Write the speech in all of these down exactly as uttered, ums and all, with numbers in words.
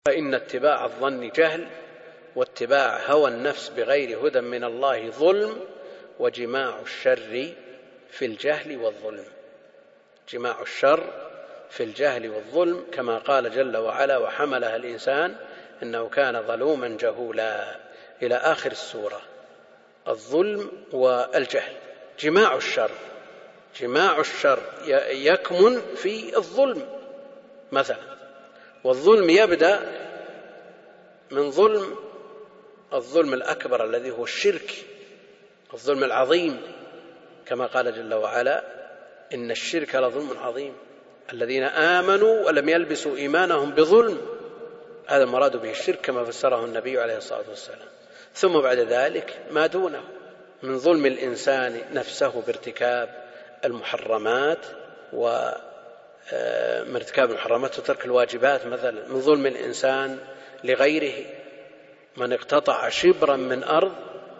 فإن اتباع الظن جهل، واتباع هوى النفس بغير هدى من الله ظلم، وجماع الشر في الجهل والظلم. جماع الشر في الجهل والظلم، كما قال جل وعلا: وحملها الإنسان إنه كان ظلوما جهولا، إلى آخر السورة. الظلم والجهل جماع الشر. جماع الشر يكمن في الظلم مثلا، والظلم يبدأ من ظلم الظلم الأكبر الذي هو الشرك، الظلم العظيم، كما قال جل وعلا: إن الشرك لظلم عظيم، الذين آمنوا ولم يلبسوا إيمانهم بظلم، هذا المراد به الشرك كما فسره النبي عليه الصلاة والسلام. ثم بعد ذلك ما دونه من ظلم الإنسان نفسه بارتكاب المحرمات ومن ارتكاب المحرمات وترك الواجبات، مثلا من ظلم الإنسان لغيره، من اقتطع شبرا من أرض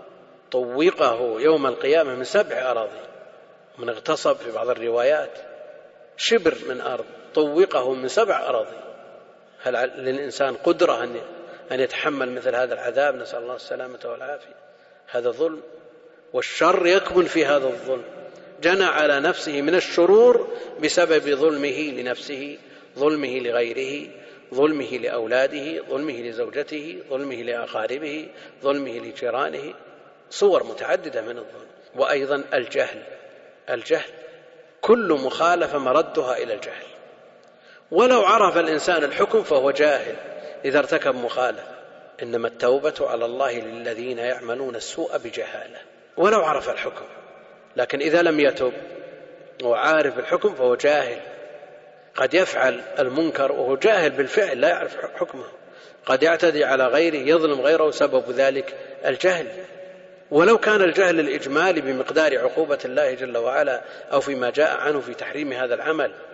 طوقه يوم القيامة من سبع أراضي، من اغتصب في بعض الروايات شبر من أرض طوقه من سبع أراضي. هل للإنسان قدرة أن يتحمل مثل هذا العذاب؟ نسأل الله السلامة والعافية. هذا ظلم، والشر يكمن في هذا الظلم. جنى على نفسه من الشرور بسبب ظلمه لنفسه، ظلمه لغيره، ظلمه لأولاده، ظلمه لزوجته، ظلمه لأقاربه، ظلمه لجيرانه، صور متعددة من الظلم. وأيضا الجهل. الجهل كل مخالفة مردها إلى الجهل، ولو عرف الإنسان الحكم فهو جاهل إذا ارتكب مخالفة. إنما التوبة على الله للذين يعملون السوء بجهالة، ولو عرف الحكم. لكن إذا لم يتب وعارف الحكم فهو جاهل. قد يفعل المنكر وهو جاهل بالفعل لا يعرف حكمه، قد يعتدي على غيره، يظلم غيره، سبب ذلك الجهل. ولو كان الجهل الإجمالي بمقدار عقوبة الله جل وعلا أو فيما جاء عنه في تحريم هذا العمل،